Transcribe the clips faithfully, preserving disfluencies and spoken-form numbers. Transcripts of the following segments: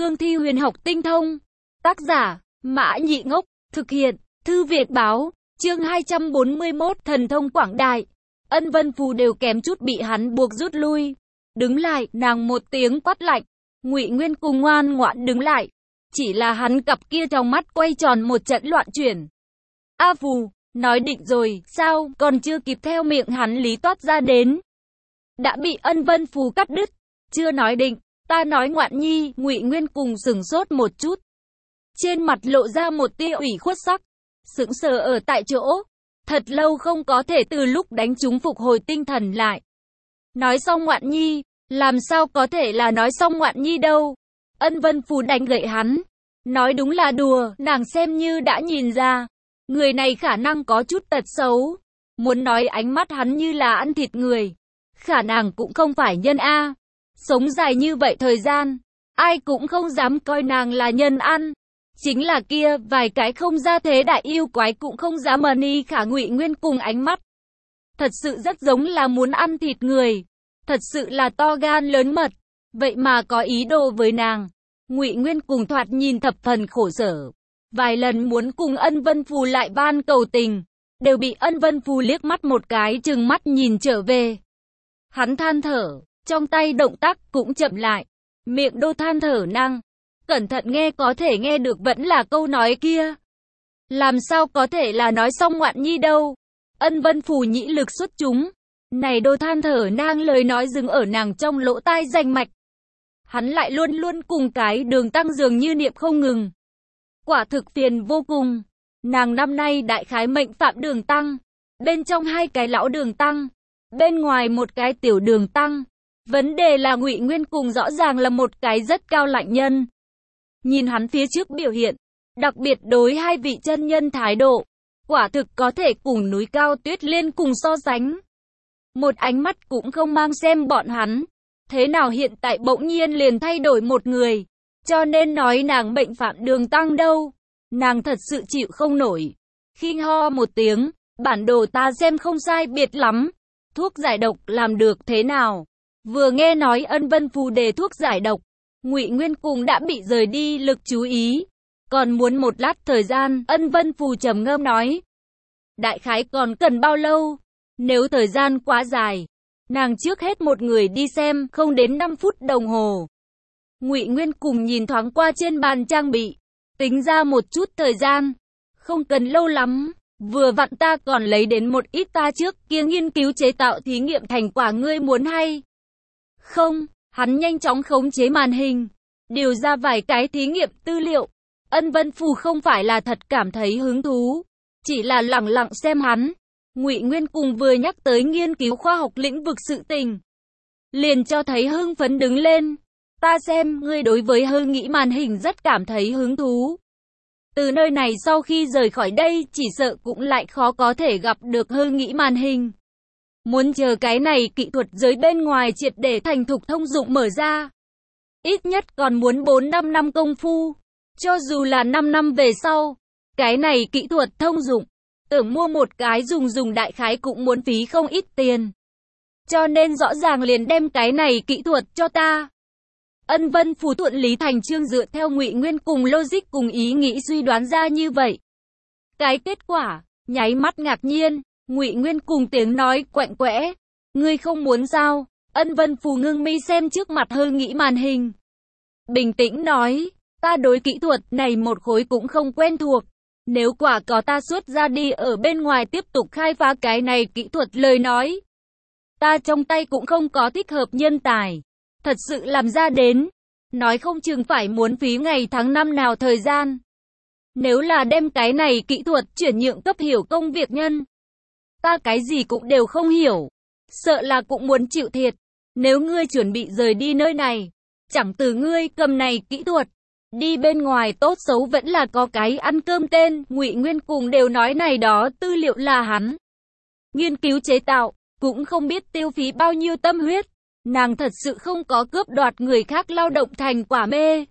cương thi huyền học tinh thông. Tác giả, Mã Nhị Ngốc, thực hiện, Thư Việt Báo, chương hai trăm bốn mươi mốt, thần thông quảng đại. Ân Vân Phù đều kém chút bị hắn buộc rút lui. Đứng lại, nàng một tiếng quát lạnh. Ngụy Nguyên cùng ngoan ngoãn đứng lại. Chỉ là hắn cặp kia trong mắt quay tròn một trận loạn chuyển. A Phù, nói định rồi, sao, còn chưa kịp theo miệng hắn lý toát ra đến. Đã bị Ân Vân Phù cắt đứt, chưa nói định, ta nói ngoạn nhi, Ngụy Nguyên cùng sừng sốt một chút. Trên mặt lộ ra một tia ủy khuất sắc, sững sờ ở tại chỗ, thật lâu không có thể từ lúc đánh trúng phục hồi tinh thần lại. Nói xong ngoạn nhi, làm sao có thể là nói xong ngoạn nhi đâu. Ân Vân Phù đánh gậy hắn, nói đúng là đùa, nàng xem như đã nhìn ra. Người này khả năng có chút tật xấu. Muốn nói ánh mắt hắn như là ăn thịt người. Khả năng cũng không phải nhân A. Sống dài như vậy thời gian, ai cũng không dám coi nàng là nhân ăn. Chính là kia, vài cái không ra thế đại yêu quái cũng không dám mờ ni khả Ngụy Nguyên cùng ánh mắt. Thật sự rất giống là muốn ăn thịt người. Thật sự là to gan lớn mật. Vậy mà có ý đồ với nàng. Ngụy Nguyên cùng thoạt nhìn thập phần khổ sở. Vài lần muốn cùng Ân Vân Phù lại van cầu tình, đều bị Ân Vân Phù liếc mắt một cái trừng mắt nhìn trở về. Hắn than thở, trong tay động tác cũng chậm lại, miệng đô than thở năng. Cẩn thận nghe có thể nghe được vẫn là câu nói kia. Làm sao có thể là nói xong ngoạn nhi đâu. Ân Vân Phù nhĩ lực xuất chúng. Này đô than thở nang lời nói dừng ở nàng trong lỗ tai rành mạch. Hắn lại luôn luôn cùng cái Đường Tăng dường như niệm không ngừng. Quả thực phiền vô cùng. Nàng năm nay đại khái mệnh phạm Đường Tăng. Bên trong hai cái lão Đường Tăng, bên ngoài một cái tiểu Đường Tăng. Vấn đề là Ngụy Nguyên cùng rõ ràng là một cái rất cao lạnh nhân. Nhìn hắn phía trước biểu hiện, đặc biệt đối hai vị chân nhân thái độ, quả thực có thể cùng núi cao tuyết liên cùng so sánh. Một ánh mắt cũng không mang xem bọn hắn. Thế nào hiện tại bỗng nhiên liền thay đổi một người. Cho nên nói nàng bệnh phạm Đường Tăng đâu. Nàng thật sự chịu không nổi. Khinh ho một tiếng, bản đồ ta xem không sai biệt lắm. Thuốc giải độc làm được thế nào? Vừa nghe nói Ân Vân Phù đề thuốc giải độc, Ngụy Nguyên cùng đã bị rời đi lực chú ý. Còn muốn một lát thời gian, Ân Vân Phù trầm ngâm nói. Đại khái còn cần bao lâu? Nếu thời gian quá dài, nàng trước hết một người đi xem, không đến năm phút đồng hồ. Ngụy Nguyên cùng nhìn thoáng qua trên bàn trang bị, tính ra một chút thời gian, không cần lâu lắm, vừa vặn ta còn lấy đến một ít ta trước kia nghiên cứu chế tạo thí nghiệm thành quả ngươi muốn hay. Không, hắn nhanh chóng khống chế màn hình, điều ra vài cái thí nghiệm tư liệu. Ân Vân Phù không phải là thật cảm thấy hứng thú, chỉ là lẳng lặng xem hắn. Ngụy Nguyên cùng vừa nhắc tới nghiên cứu khoa học lĩnh vực sự tình, liền cho thấy hưng phấn đứng lên. Ta xem, ngươi đối với hư nghĩ màn hình rất cảm thấy hứng thú. Từ nơi này sau khi rời khỏi đây, chỉ sợ cũng lại khó có thể gặp được hư nghĩ màn hình. Muốn chờ cái này kỹ thuật giới bên ngoài triệt để thành thục thông dụng mở ra, ít nhất còn muốn bốn năm năm công phu. Cho dù là năm năm về sau, cái này kỹ thuật thông dụng, tưởng mua một cái dùng dùng đại khái cũng muốn phí không ít tiền. Cho nên rõ ràng liền đem cái này kỹ thuật cho ta. Ân Vân Phù thuận lý thành chương dựa theo Ngụy Nguyên cùng logic cùng ý nghĩ suy đoán ra như vậy. Cái kết quả, nháy mắt ngạc nhiên, Ngụy Nguyên cùng tiếng nói quạnh quẽ. Ngươi không muốn sao? Ân Vân Phù ngưng mi xem trước mặt hư nghĩ màn hình. Bình tĩnh nói, ta đối kỹ thuật này một khối cũng không quen thuộc. Nếu quả có ta xuất ra đi ở bên ngoài tiếp tục khai phá cái này kỹ thuật lời nói, ta trong tay cũng không có thích hợp nhân tài. Thật sự làm ra đến, nói không chừng phải muốn phí ngày tháng năm nào thời gian. Nếu là đem cái này kỹ thuật chuyển nhượng cấp hiểu công việc nhân, ta cái gì cũng đều không hiểu, sợ là cũng muốn chịu thiệt. Nếu ngươi chuẩn bị rời đi nơi này, chẳng từ ngươi cầm này kỹ thuật đi bên ngoài tốt xấu vẫn là có cái ăn cơm tên. Ngụy Nguyên cùng đều nói này đó tư liệu là hắn nghiên cứu chế tạo, cũng không biết tiêu phí bao nhiêu tâm huyết. Nàng thật sự không có cướp đoạt người khác lao động thành quả mê.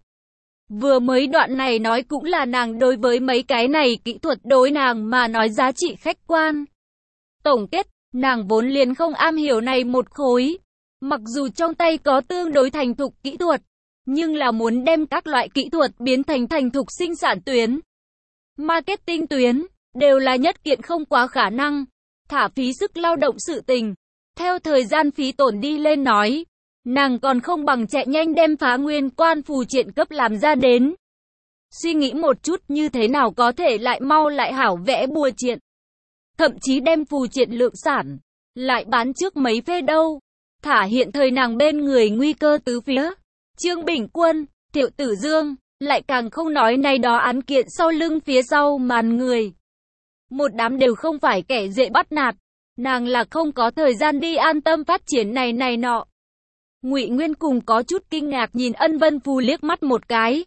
Vừa mới đoạn này nói cũng là nàng đối với mấy cái này kỹ thuật đối nàng mà nói giá trị khách quan. Tổng kết, nàng vốn liền không am hiểu này một khối. Mặc dù trong tay có tương đối thành thục kỹ thuật, nhưng là muốn đem các loại kỹ thuật biến thành thành thục sinh sản tuyến, marketing tuyến, đều là nhất kiện không quá khả năng, thả phí sức lao động sự tình. Theo thời gian phí tổn đi lên nói, nàng còn không bằng chạy nhanh đem phá nguyên quan phù triện cấp làm ra đến. Suy nghĩ một chút như thế nào có thể lại mau lại hảo vẽ bùa triện. Thậm chí đem phù triện lượng sản, lại bán trước mấy phê đâu. Thả hiện thời nàng bên người nguy cơ tứ phía. Trương Bình Quân, Thiệu Tử Dương, lại càng không nói này đó án kiện sau lưng phía sau màn người. Một đám đều không phải kẻ dễ bắt nạt. Nàng là không có thời gian đi an tâm phát triển này này nọ. Ngụy Nguyên cùng có chút kinh ngạc nhìn Ân Vân Phù liếc mắt một cái.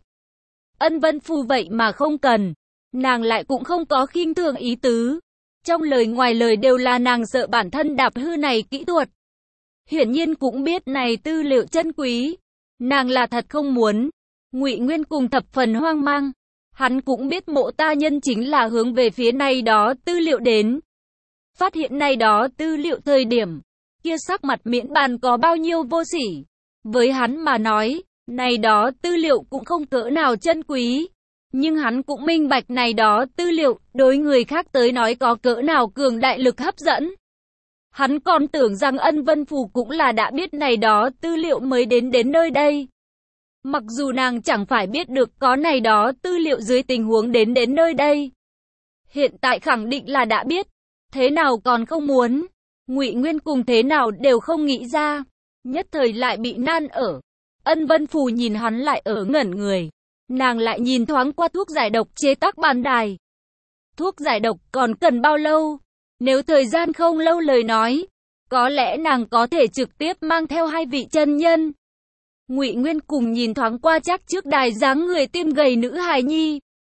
Ân Vân Phù vậy mà không cần. Nàng lại cũng không có khinh thường ý tứ. Trong lời ngoài lời đều là nàng sợ bản thân đạp hư này kỹ thuật. Hiển nhiên cũng biết này tư liệu chân quý. Nàng là thật không muốn. Ngụy Nguyên cùng thập phần hoang mang. Hắn cũng biết mộ ta nhân chính là hướng về phía này đó tư liệu đến. Phát hiện này đó tư liệu thời điểm. Kia sắc mặt miễn bàn có bao nhiêu vô sỉ. Với hắn mà nói, này đó tư liệu cũng không cỡ nào chân quý. Nhưng hắn cũng minh bạch này đó tư liệu, đối người khác tới nói có cỡ nào cường đại lực hấp dẫn. Hắn còn tưởng rằng Ân Vân Phù cũng là đã biết này đó tư liệu mới đến đến nơi đây. Mặc dù nàng chẳng phải biết được có này đó tư liệu dưới tình huống đến đến nơi đây. Hiện tại khẳng định là đã biết, thế nào còn không muốn. Ngụy Nguyên cùng thế nào đều không nghĩ ra, nhất thời lại bị nan ở. Ân Vân Phù nhìn hắn lại ở ngẩn người. Nàng lại nhìn thoáng qua thuốc giải độc chế tác bàn đài. Thuốc giải độc còn cần bao lâu? Nếu thời gian không lâu lời nói, có lẽ nàng có thể trực tiếp mang theo hai vị chân nhân. Ngụy Nguyên cùng nhìn thoáng qua chắc trước đài dáng người tim gầy nữ hài nhi.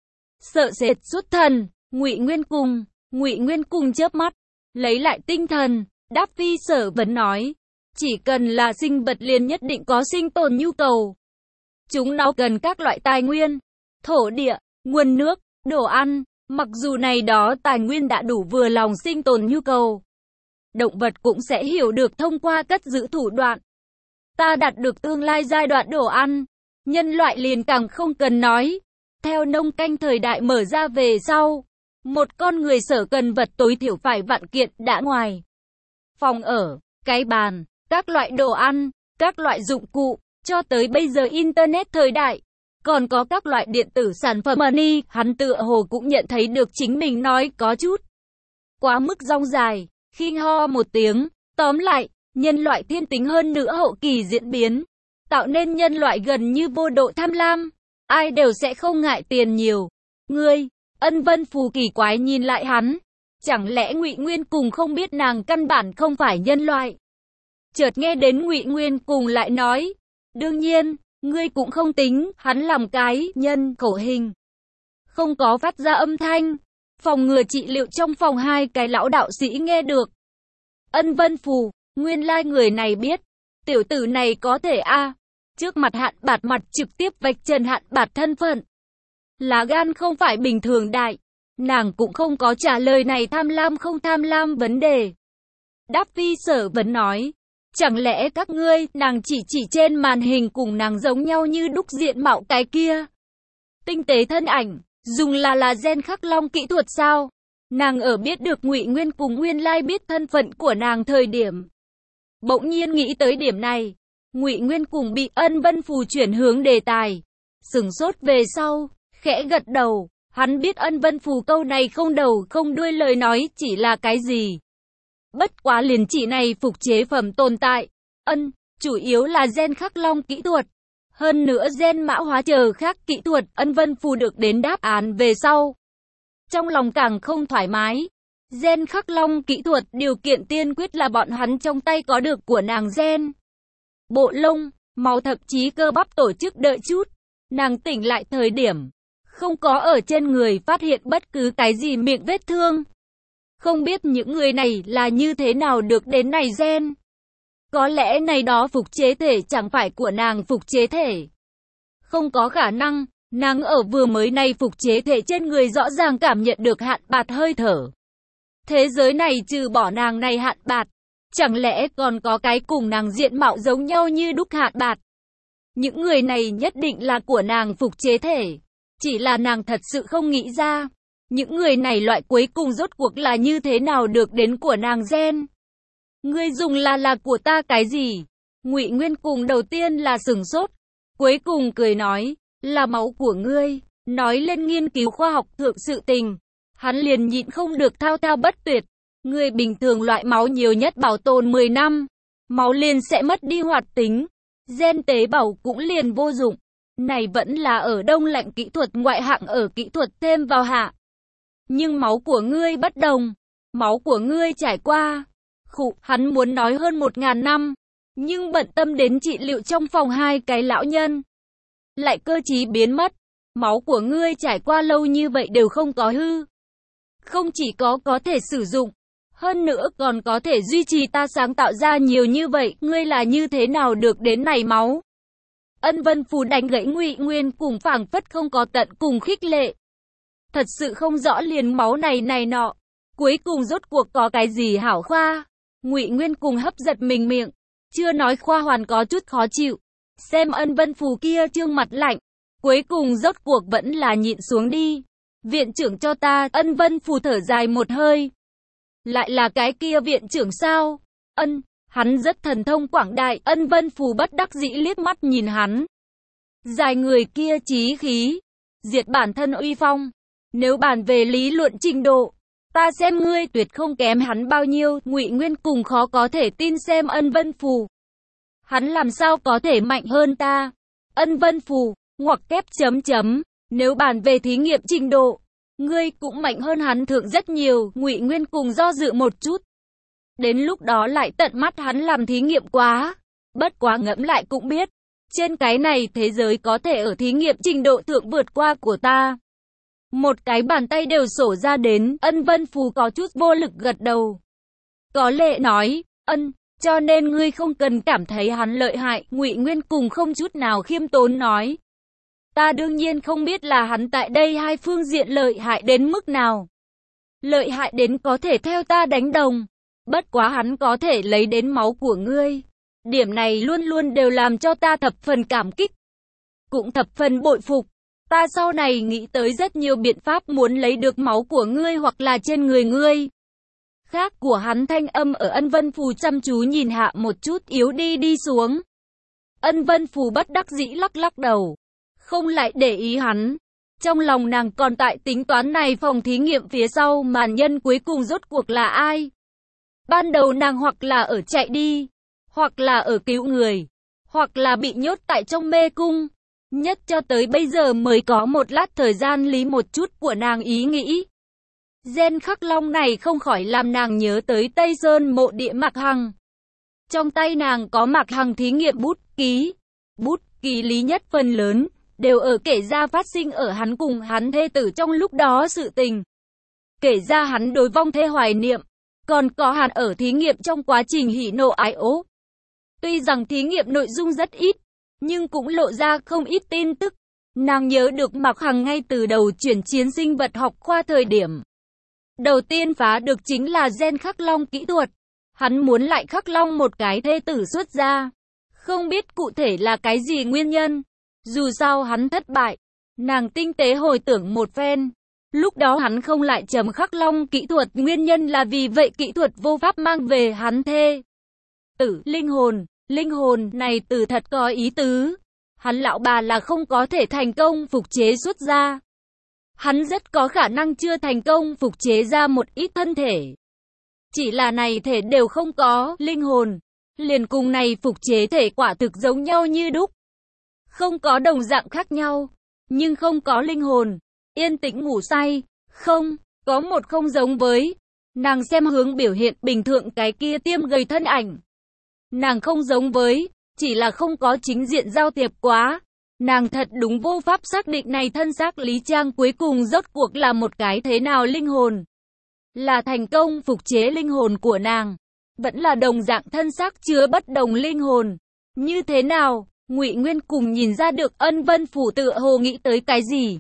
Sợ sệt xuất thần, Ngụy Nguyên cùng, Ngụy Nguyên cùng chớp mắt, lấy lại tinh thần, đáp phi sở vấn nói. Chỉ cần là sinh vật liền nhất định có sinh tồn nhu cầu. Chúng nó cần các loại tài nguyên, thổ địa, nguồn nước, đồ ăn, mặc dù này đó tài nguyên đã đủ vừa lòng sinh tồn nhu cầu. Động vật cũng sẽ hiểu được thông qua cất giữ thủ đoạn. Ta đạt được tương lai giai đoạn đồ ăn, nhân loại liền càng không cần nói. Theo nông canh thời đại mở ra về sau, một con người sở cần vật tối thiểu phải vạn kiện đã ngoài. Phòng ở, cái bàn, các loại đồ ăn, các loại dụng cụ, cho tới bây giờ Internet thời đại, còn có các loại điện tử sản phẩm money, hắn tựa hồ cũng nhận thấy được chính mình nói có chút quá mức rong dài, khinh ho một tiếng, tóm lại, nhân loại thiên tính hơn nữa hậu kỳ diễn biến, tạo nên nhân loại gần như vô độ tham lam, ai đều sẽ không ngại tiền nhiều. Ngươi, Ân Vân Phù kỳ quái nhìn lại hắn, chẳng lẽ Ngụy Nguyên cùng không biết nàng căn bản không phải nhân loại? Chợt nghe đến Ngụy Nguyên cùng lại nói, đương nhiên, ngươi cũng không tính, hắn làm cái nhân khẩu hình. Không có phát ra âm thanh, phòng ngừa trị liệu trong phòng hai cái lão đạo sĩ nghe được. Ân Vân Phù, nguyên lai like người này biết, tiểu tử này có thể a à, trước mặt Hạn Bạt mặt trực tiếp vạch trần Hạn Bạt thân phận. Lá gan không phải bình thường đại, nàng cũng không có trả lời này tham lam không tham lam vấn đề. Đáp phi sở vấn nói. Chẳng lẽ các ngươi, nàng chỉ chỉ trên màn hình cùng nàng giống nhau như đúc diện mạo cái kia. Tinh tế thân ảnh, dùng là là gen khắc long kỹ thuật sao? Nàng ở biết được Ngụy Nguyên cùng nguyên lai biết thân phận của nàng thời điểm. Bỗng nhiên nghĩ tới điểm này, Ngụy Nguyên cùng bị Ân Vân Phù chuyển hướng đề tài. Sừng sốt về sau, khẽ gật đầu, hắn biết Ân Vân Phù câu này không đầu không đuôi lời nói chỉ là cái gì. Bất quá liền chỉ này phục chế phẩm tồn tại, ân, chủ yếu là gen khắc long kỹ thuật. Hơn nữa gen mã hóa chờ khác kỹ thuật, Ân Vân Phù được đến đáp án về sau. Trong lòng càng không thoải mái. Gen khắc long kỹ thuật điều kiện tiên quyết là bọn hắn trong tay có được của nàng gen. Bộ lông, máu thậm chí cơ bắp tổ chức đợi chút. Nàng tỉnh lại thời điểm, không có ở trên người phát hiện bất cứ cái gì miệng vết thương. Không biết những người này là như thế nào được đến này gen. Có lẽ này đó phục chế thể chẳng phải của nàng phục chế thể. Không có khả năng, nàng ở vừa mới này phục chế thể trên người rõ ràng cảm nhận được Hạn Bạt hơi thở. Thế giới này trừ bỏ nàng này Hạn Bạt, chẳng lẽ còn có cái cùng nàng diện mạo giống nhau như đúc Hạn Bạt. Những người này nhất định là của nàng phục chế thể. Chỉ là nàng thật sự không nghĩ ra. Những người này loại cuối cùng rốt cuộc là như thế nào được đến của nàng gen. Ngươi dùng là là của ta cái gì? Ngụy Nguyên cùng đầu tiên là sửng sốt. Cuối cùng cười nói, là máu của ngươi. Nói lên nghiên cứu khoa học thượng sự tình. Hắn liền nhịn không được thao thao bất tuyệt. Người bình thường loại máu nhiều nhất bảo tồn mười năm. Máu liền sẽ mất đi hoạt tính. Gen tế bào cũng liền vô dụng. Này vẫn là ở đông lạnh kỹ thuật ngoại hạng ở kỹ thuật thêm vào hạ. Nhưng máu của ngươi bất đồng. Máu của ngươi trải qua. Khụ, hắn muốn nói hơn một ngàn năm. Nhưng bận tâm đến trị liệu trong phòng hai cái lão nhân. Lại cơ trí biến mất. Máu của ngươi trải qua lâu như vậy đều không có hư. Không chỉ có có thể sử dụng. Hơn nữa còn có thể duy trì ta sáng tạo ra nhiều như vậy. Ngươi là như thế nào được đến này máu? Ân Vân Phù đánh gãy Ngụy Nguyên cùng phảng phất không có tận cùng khích lệ. Thật sự không rõ liền máu này này nọ. Cuối cùng rốt cuộc có cái gì hảo khoa? Ngụy Nguyên cùng hấp giật mình miệng. Chưa nói khoa hoàn có chút khó chịu. Xem Ân Vân Phù kia trương mặt lạnh. Cuối cùng rốt cuộc vẫn là nhịn xuống đi. Viện trưởng cho ta, Ân Vân Phù thở dài một hơi. Lại là cái kia viện trưởng sao? Ân, hắn rất thần thông quảng đại. Ân Vân Phù bất đắc dĩ liếc mắt nhìn hắn. Dài người kia chí khí. Diệt bản thân uy phong. Nếu bàn về lý luận trình độ, ta xem ngươi tuyệt không kém hắn bao nhiêu. Ngụy Nguyên cùng khó có thể tin xem Ân Vân Phù. Hắn làm sao có thể mạnh hơn ta? Ân Vân Phù, ngoặc kép chấm chấm. Nếu bàn về thí nghiệm trình độ, ngươi cũng mạnh hơn hắn thượng rất nhiều. Ngụy Nguyên cùng do dự một chút. Đến lúc đó lại tận mắt hắn làm thí nghiệm quá. Bất quá ngẫm lại cũng biết. Trên cái này thế giới có thể ở thí nghiệm trình độ thượng vượt qua của ta. Một cái bàn tay đều sổ ra đến. Ân Vân Phù có chút vô lực gật đầu. Có lệ nói, ân, cho nên ngươi không cần cảm thấy hắn lợi hại. Ngụy Nguyên cùng không chút nào khiêm tốn nói. Ta đương nhiên không biết là hắn tại đây hai phương diện lợi hại đến mức nào. Lợi hại đến có thể theo ta đánh đồng. Bất quá hắn có thể lấy đến máu của ngươi. Điểm này luôn luôn đều làm cho ta thập phần cảm kích. Cũng thập phần bội phục. Ta sau này nghĩ tới rất nhiều biện pháp muốn lấy được máu của ngươi hoặc là trên người ngươi. Khác của hắn thanh âm ở Ân Vân Phù chăm chú nhìn hạ một chút yếu đi đi xuống. Ân Vân Phù bất đắc dĩ lắc lắc đầu. Không lại để ý hắn. Trong lòng nàng còn tại tính toán này phòng thí nghiệm phía sau màn nhân cuối cùng rốt cuộc là ai. Ban đầu nàng hoặc là ở chạy đi, hoặc là ở cứu người, hoặc là bị nhốt tại trong mê cung. Nhất cho tới bây giờ mới có một lát thời gian lý một chút của nàng ý nghĩ. Gen khắc long này không khỏi làm nàng nhớ tới Tây Sơn mộ địa Mạc Hằng. Trong tay nàng có Mạc Hằng thí nghiệm bút ký. Bút ký lý nhất phần lớn đều ở kể ra phát sinh ở hắn cùng hắn thê tử trong lúc đó sự tình. Kể ra hắn đối vong thê hoài niệm, còn có hắn ở thí nghiệm trong quá trình hỉ nộ ái ố. Tuy rằng thí nghiệm nội dung rất ít, nhưng cũng lộ ra không ít tin tức. Nàng nhớ được Mạc Hằng ngay từ đầu chuyển chiến sinh vật học khoa thời điểm. Đầu tiên phá được chính là gen khắc long kỹ thuật. Hắn muốn lại khắc long một cái thê tử xuất ra. Không biết cụ thể là cái gì nguyên nhân. Dù sao hắn thất bại. Nàng tinh tế hồi tưởng một phen. Lúc đó hắn không lại chấm khắc long kỹ thuật. Nguyên nhân là vì vậy kỹ thuật vô pháp mang về hắn thê tử linh hồn. Linh hồn này từ thật có ý tứ. Hắn lão bà là không có thể thành công phục chế xuất ra. Hắn rất có khả năng chưa thành công phục chế ra một ít thân thể. Chỉ là này thể đều không có linh hồn. Liền cùng này phục chế thể quả thực giống nhau như đúc. Không có đồng dạng khác nhau. Nhưng không có linh hồn. Yên tĩnh ngủ say. Không, có một không giống với. Nàng xem hướng biểu hiện bình thường cái kia tiêm gầy thân ảnh. Nàng không giống với. Chỉ là không có chính diện giao tiếp quá. Nàng thật đúng vô pháp xác định này thân xác Lý Trang cuối cùng rốt cuộc là một cái thế nào linh hồn. Là thành công phục chế linh hồn của nàng. Vẫn là đồng dạng thân xác chứa bất đồng linh hồn. Như thế nào? Ngụy Nguyên cùng nhìn ra được Ân Vân Phù tựa hồ nghĩ tới cái gì.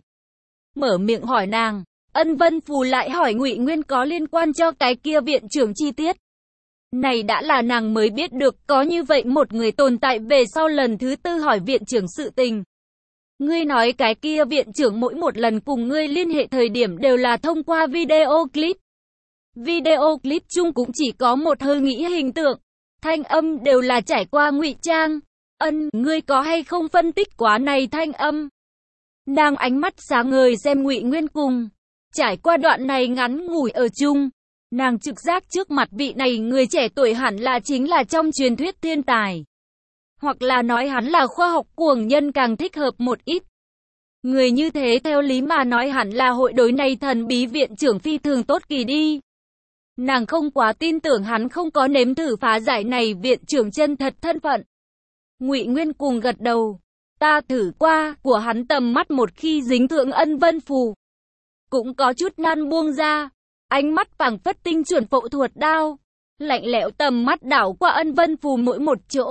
Mở miệng hỏi nàng. Ân Vân Phù lại hỏi Ngụy Nguyên có liên quan cho cái kia viện trưởng chi tiết. Này đã là nàng mới biết được có như vậy một người tồn tại. Về sau lần thứ tư hỏi viện trưởng sự tình. Ngươi nói cái kia viện trưởng mỗi một lần cùng ngươi liên hệ thời điểm đều là thông qua video clip. Video clip chung cũng chỉ có một hơi nghĩ hình tượng. Thanh âm đều là trải qua ngụy trang. Ân, ngươi có hay không phân tích quá này thanh âm? Nàng ánh mắt sáng ngời xem Ngụy Nguyên cùng. Trải qua đoạn này ngắn ngủi ở chung, nàng trực giác trước mặt vị này người trẻ tuổi hẳn là chính là trong truyền thuyết thiên tài. Hoặc là nói hắn là khoa học cuồng nhân càng thích hợp một ít. Người như thế theo lý mà nói hẳn là hội đối này thần bí viện trưởng phi thường tốt kỳ đi. Nàng không quá tin tưởng hắn không có nếm thử phá giải này viện trưởng chân thật thân phận. Ngụy Nguyên cùng gật đầu. Ta thử qua, của hắn tầm mắt một khi dính thượng Ân Vân Phù. Cũng có chút nan buông ra. Ánh mắt phảng phất tinh chuẩn phẫu thuật đao. Lạnh lẽo tầm mắt đảo qua Ân Vân Phù mỗi một chỗ.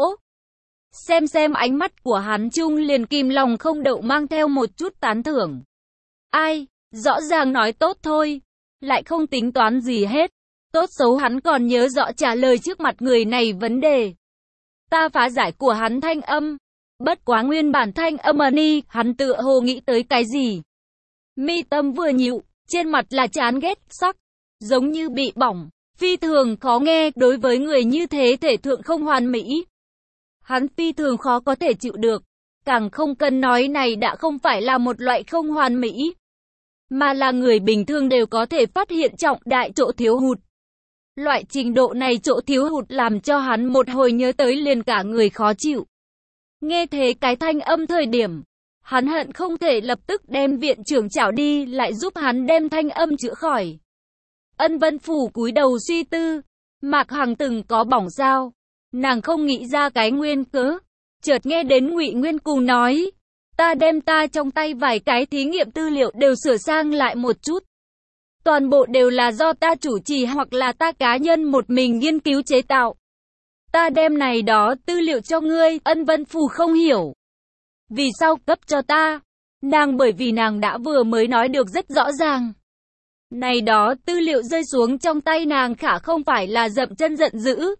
Xem xem ánh mắt của hắn chung liền kìm lòng không đậu mang theo một chút tán thưởng. Ai, rõ ràng nói tốt thôi. Lại không tính toán gì hết. Tốt xấu hắn còn nhớ rõ trả lời trước mặt người này vấn đề. Ta phá giải của hắn thanh âm. Bất quá nguyên bản thanh âm ni, hắn tựa hồ nghĩ tới cái gì. Mi tâm vừa nhịu, trên mặt là chán ghét sắc, giống như bị bỏng, phi thường khó nghe. Đối với người như thế thể thượng không hoàn mỹ, hắn phi thường khó có thể chịu được. Càng không cần nói này đã không phải là một loại không hoàn mỹ, mà là người bình thường đều có thể phát hiện trọng đại chỗ thiếu hụt. Loại trình độ này chỗ thiếu hụt làm cho hắn một hồi nhớ tới liền cả người khó chịu. Nghe thế cái thanh âm thời điểm, hắn hận không thể lập tức đem viện trưởng chảo đi lại giúp hắn đem thanh âm chữa khỏi. Ân Vân Phủ cúi đầu suy tư, Mạc Hằng từng có bỏng sao? Nàng không nghĩ ra cái nguyên cớ, chợt nghe đến Ngụy Nguyên cùng nói, ta đem ta trong tay vài cái thí nghiệm tư liệu đều sửa sang lại một chút. Toàn bộ đều là do ta chủ trì hoặc là ta cá nhân một mình nghiên cứu chế tạo. Ta đem này đó tư liệu cho ngươi. Ân Vân Phù không hiểu. Vì sao cấp cho ta? Nàng bởi vì nàng đã vừa mới nói được rất rõ ràng. Này đó tư liệu rơi xuống trong tay nàng khả không phải là dậm chân giận dữ.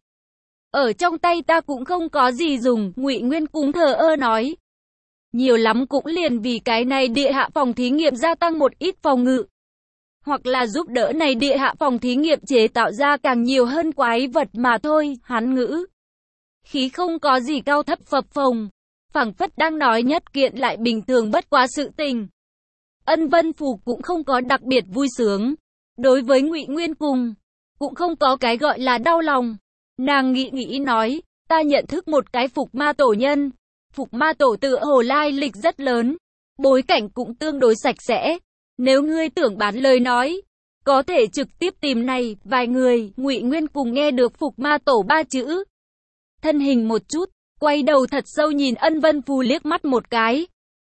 Ở trong tay ta cũng không có gì dùng. Ngụy Nguyên cũng thờ ơ nói. Nhiều lắm cũng liền vì cái này địa hạ phòng thí nghiệm gia tăng một ít phòng ngự. Hoặc là giúp đỡ này địa hạ phòng thí nghiệm chế tạo ra càng nhiều hơn quái vật mà thôi. Hắn ngữ khí không có gì cao thấp phập phồng, phảng phất đang nói nhất kiện lại bình thường bất quá sự tình. Ân Vân Phù cũng không có đặc biệt vui sướng. Đối với Ngụy Nguyên cùng, cũng không có cái gọi là đau lòng. Nàng nghĩ nghĩ nói, ta nhận thức một cái phục ma tổ nhân. Phục ma tổ tựa hồ lai lịch rất lớn, bối cảnh cũng tương đối sạch sẽ. Nếu ngươi tưởng bán lời nói, có thể trực tiếp tìm này vài người. Ngụy Nguyên cùng nghe được phục ma tổ ba chữ, thân hình một chút, quay đầu thật sâu nhìn Ân Vân Phù liếc mắt một cái.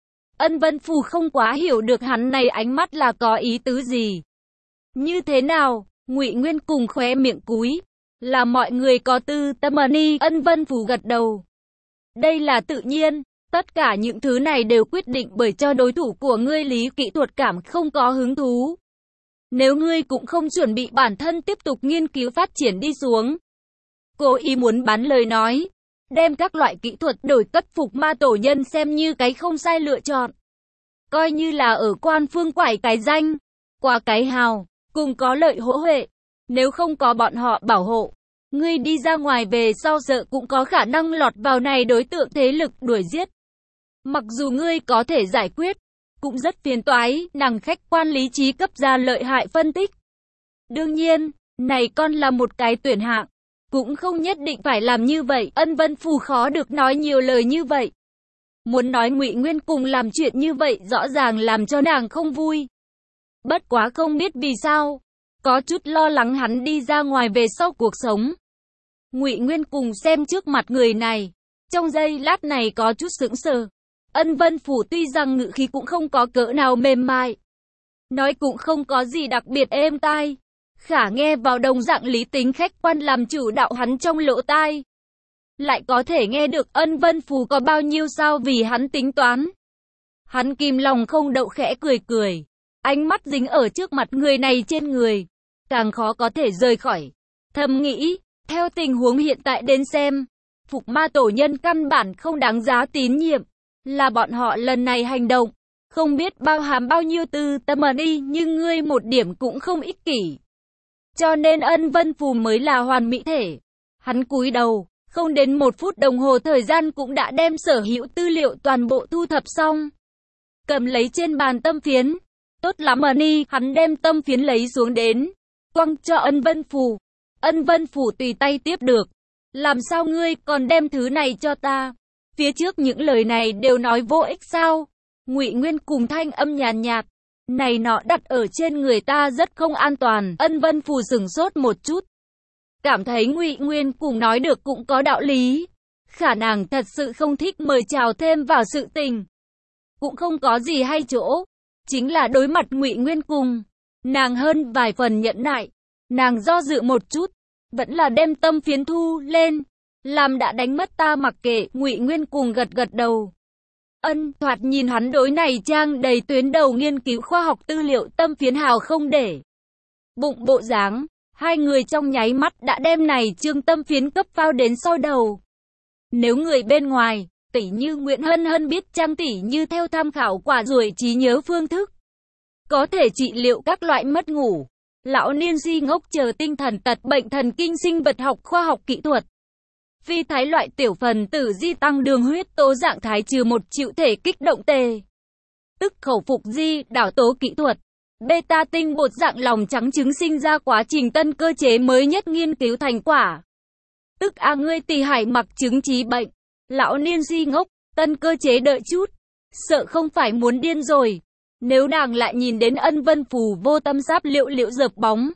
Ân Vân Phù không quá hiểu được hắn này ánh mắt là có ý tứ gì. Như thế nào? Ngụy Nguyên cùng khóe miệng cúi, là mọi người có tư tâm ni. Ân Vân Phù gật đầu. Đây là tự nhiên. Tất cả những thứ này đều quyết định bởi cho đối thủ của ngươi lý kỹ thuật cảm không có hứng thú. Nếu ngươi cũng không chuẩn bị bản thân tiếp tục nghiên cứu phát triển đi xuống, cố ý muốn bán lời nói, đem các loại kỹ thuật đổi cấp phục ma tổ nhân xem như cái không sai lựa chọn. Coi như là ở quan phương quải cái danh, qua cái hào, cùng có lợi hỗ huệ. Nếu không có bọn họ bảo hộ, ngươi đi ra ngoài về sau sợ cũng có khả năng lọt vào này đối tượng thế lực đuổi giết. Mặc dù ngươi có thể giải quyết, cũng rất phiền toái. Nàng khách quan lý trí cấp ra lợi hại phân tích. Đương nhiên, này con là một cái tuyển hạng, cũng không nhất định phải làm như vậy. Ân Vân Phù khó được nói nhiều lời như vậy. Muốn nói Ngụy Nguyên cùng làm chuyện như vậy rõ ràng làm cho nàng không vui. Bất quá không biết vì sao, có chút lo lắng hắn đi ra ngoài về sau cuộc sống. Ngụy Nguyên cùng xem trước mặt người này, trong giây lát này có chút sững sờ. Ân Vân Phù tuy rằng ngữ khí cũng không có cỡ nào mềm mại, nói cũng không có gì đặc biệt êm tai, khả nghe vào đồng dạng lý tính khách quan làm chủ đạo hắn trong lỗ tai. Lại có thể nghe được Ân Vân Phù có bao nhiêu sao vì hắn tính toán. Hắn kìm lòng không đậu khẽ cười cười, ánh mắt dính ở trước mặt người này trên người, càng khó có thể rời khỏi. Thầm nghĩ, Theo tình huống hiện tại đến xem, Phục Ma tổ nhân căn bản không đáng giá tín nhiệm, là bọn họ lần này hành động, không biết bao hàm bao nhiêu từ tâm đi, nhưng ngươi một điểm cũng không ích kỷ. Cho nên Ân Vân Phù mới là hoàn mỹ thể. Hắn cúi đầu, không đến một phút đồng hồ thời gian cũng đã đem sở hữu tư liệu toàn bộ thu thập xong. Cầm lấy trên bàn tâm phiến. Tốt lắm Ni, hắn đem tâm phiến lấy xuống đến, quăng cho Ân Vân Phù. Ân Vân Phù tùy tay tiếp được. Làm sao ngươi còn đem thứ này cho ta? Phía trước những lời này đều nói vô ích sao? Ngụy Nguyên cùng thanh âm nhàn nhạt, này nọ đặt ở trên người ta rất không an toàn. Ân Vân Phù sửng sốt một chút, cảm thấy Ngụy Nguyên cùng nói được cũng có đạo lý. Khả nàng thật sự không thích mời chào thêm vào sự tình, cũng không có gì hay chỗ, chính là đối mặt Ngụy Nguyên cùng, nàng hơn vài phần nhẫn nại. Nàng do dự một chút, vẫn là đem tâm phiến thu lên. Làm đã đánh mất ta mặc kệ. Ngụy Nguyên cùng gật gật đầu. Ân, thoạt nhìn hắn đối này trang đầy tuyến đầu nghiên cứu khoa học tư liệu tâm phiến hào không để bụng bộ dáng. Hai người trong nháy mắt đã đem này trương tâm phiến cấp phao đến sau đầu. Nếu người bên ngoài, tỷ như Nguyễn Hân Hân biết trang tỷ như theo tham khảo quả ruồi trí nhớ phương thức, có thể trị liệu các loại mất ngủ, lão niên si ngốc chờ tinh thần tật bệnh thần kinh sinh vật học khoa học kỹ thuật. Phi thái loại tiểu phần tử di tăng đường huyết tố dạng thái trừ một chịu thể kích động tề, tức khẩu phục di đảo tố kỹ thuật. Beta tinh bột dạng lòng trắng trứng sinh ra quá trình tân cơ chế mới nhất nghiên cứu thành quả. Tức a ngươi tỳ hải mặc chứng trí bệnh. Lão niên si ngốc, tân cơ chế đợi chút. Sợ không phải muốn điên rồi. Nếu nàng lại nhìn đến Ân Vân Phù vô tâm sáp liệu liệu dập bóng,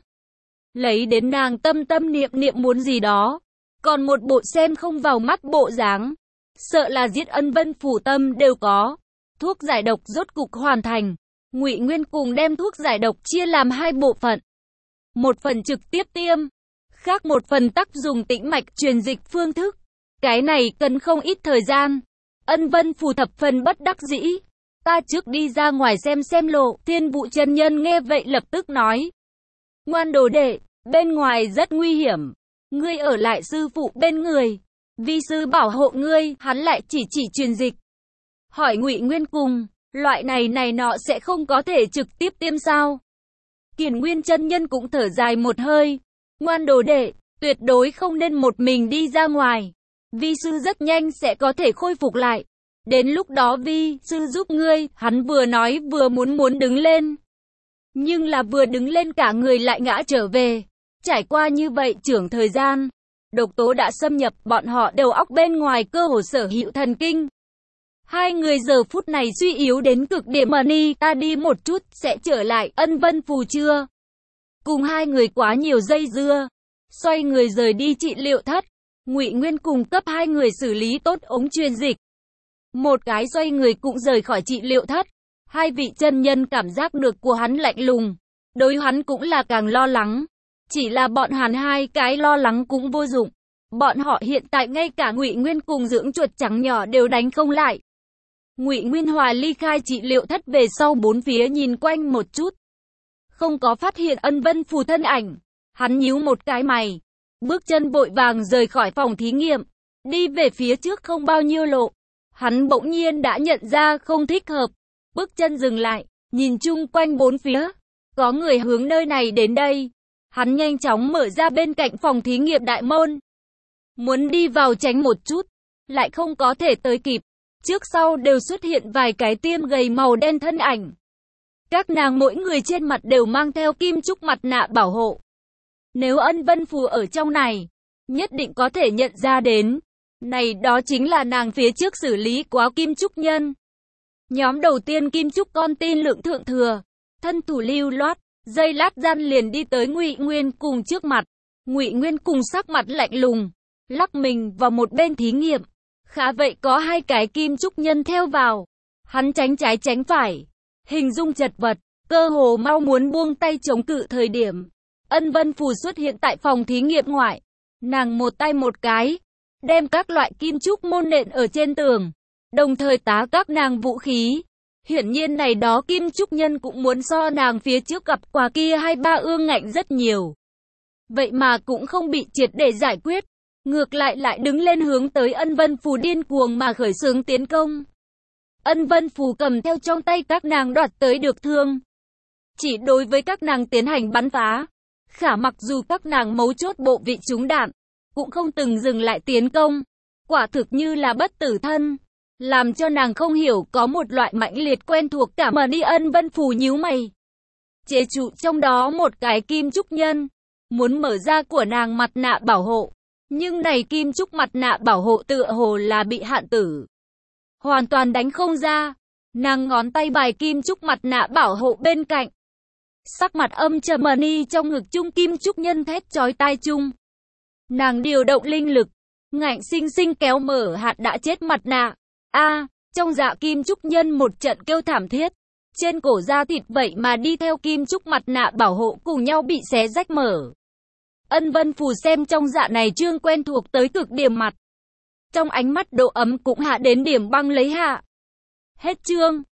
lấy đến nàng tâm tâm niệm niệm muốn gì đó, còn một bộ xem không vào mắt bộ dáng, sợ là giết Ân Vân Phù tâm đều có. Thuốc giải độc rốt cục hoàn thành. Ngụy Nguyên cùng đem thuốc giải độc chia làm hai bộ phận. Một phần trực tiếp tiêm, khác một phần tác dùng tĩnh mạch truyền dịch phương thức. Cái này cần không ít thời gian. Ân Vân Phù thập phần bất đắc dĩ. Ta trước đi ra ngoài xem xem lộ. Thiên Vũ chân nhân nghe vậy lập tức nói. Ngoan đồ đệ, bên ngoài rất nguy hiểm. Ngươi ở lại sư phụ bên người. Vi sư bảo hộ ngươi, hắn lại chỉ chỉ truyền dịch. Hỏi Ngụy Nguyên cùng, loại này này nọ sẽ không có thể trực tiếp tiêm sao? Kiền Nguyên chân nhân cũng thở dài một hơi. Ngoan đồ đệ, tuyệt đối không nên một mình đi ra ngoài. Vi sư rất nhanh sẽ có thể khôi phục lại. Đến lúc đó vi sư giúp ngươi. Hắn vừa nói vừa muốn muốn đứng lên. Nhưng là vừa đứng lên cả người lại ngã trở về. Trải qua như vậy trưởng thời gian, độc tố đã xâm nhập bọn họ đầu óc bên ngoài cơ hồ sở hữu thần kinh. Hai người giờ phút này suy yếu đến cực điểm. Ni, ta đi một chút sẽ trở lại. Ân Vân Phù chưa cùng hai người quá nhiều dây dưa, xoay người rời đi trị liệu thất. Ngụy Nguyên cùng cấp hai người xử lý tốt ống truyền dịch, một cái xoay người cũng rời khỏi trị liệu thất. Hai vị chân nhân cảm giác được của hắn lạnh lùng, đối hắn cũng là càng lo lắng. Chỉ là bọn hắn hai cái lo lắng cũng vô dụng. Bọn họ hiện tại ngay cả Ngụy Nguyên cùng dưỡng chuột trắng nhỏ đều đánh không lại. Ngụy Nguyên Hòa ly khai trị liệu thất về sau bốn phía nhìn quanh một chút, không có phát hiện Ân Vân Phù thân ảnh. Hắn nhíu một cái mày, bước chân vội vàng rời khỏi phòng thí nghiệm, đi về phía trước không bao nhiêu lộ. Hắn bỗng nhiên đã nhận ra không thích hợp, bước chân dừng lại, nhìn chung quanh bốn phía, có người hướng nơi này đến đây. Hắn nhanh chóng mở ra bên cạnh phòng thí nghiệm đại môn, muốn đi vào tránh một chút, lại không có thể tới kịp. Trước sau đều xuất hiện vài cái tiêm gầy màu đen thân ảnh. Các nàng mỗi người trên mặt đều mang theo kim trúc mặt nạ bảo hộ. Nếu Ân Vân Phù ở trong này, nhất định có thể nhận ra đến. Này đó chính là nàng phía trước xử lý quá kim trúc nhân. Nhóm đầu tiên kim trúc con tin lượng thượng thừa, thân thủ lưu loát, dây lát gian liền đi tới Ngụy Nguyên cùng trước mặt. Ngụy Nguyên cùng sắc mặt lạnh lùng, lắc mình vào một bên thí nghiệm. Khá vậy có hai cái kim trúc nhân theo vào. Hắn tránh trái tránh phải, hình dung chật vật, cơ hồ mau muốn buông tay chống cự thời điểm. Ân Vân Phù xuất hiện tại phòng thí nghiệm ngoại. Nàng một tay một cái, đem các loại kim trúc môn nện ở trên tường, đồng thời tá các nàng vũ khí. Hiển nhiên này đó kim trúc nhân cũng muốn so nàng phía trước gặp quà kia hai ba ương ngạnh rất nhiều. vậy mà cũng không bị triệt để giải quyết. Ngược lại lại đứng lên hướng tới Ân Vân Phù điên cuồng mà khởi xướng tiến công. Ân Vân Phù cầm theo trong tay các nàng đoạt tới được thương. Chỉ đối với các nàng tiến hành bắn phá. Khả mặc dù các nàng mấu chốt bộ vị trúng đạn, cũng không từng dừng lại tiến công. Quả thực như là bất tử thân. Làm cho nàng không hiểu có một loại mãnh liệt quen thuộc cả mà đi. Ân Vân Phù nhíu mày. Chế trụ trong đó một cái kim trúc nhân. Muốn mở ra của nàng mặt nạ bảo hộ. Nhưng này kim trúc mặt nạ bảo hộ tựa hồ là bị hạn tử. Hoàn toàn đánh không ra. Nàng ngón tay bài kim trúc mặt nạ bảo hộ bên cạnh. Sắc mặt âm trầm mà ni trong ngực chung kim trúc nhân thét chói tai chung. Nàng điều động linh lực. Ngạnh sinh sinh kéo mở hạt đã chết mặt nạ. A, trong dạ kim trúc nhân một trận kêu thảm thiết. Trên cổ da thịt vậy mà đi theo kim trúc mặt nạ bảo hộ cùng nhau bị xé rách mở. Ân Vân Phù xem trong dạ này trương quen thuộc tới cực điểm mặt. Trong ánh mắt độ ấm cũng hạ đến điểm băng lấy hạ. Hết chương.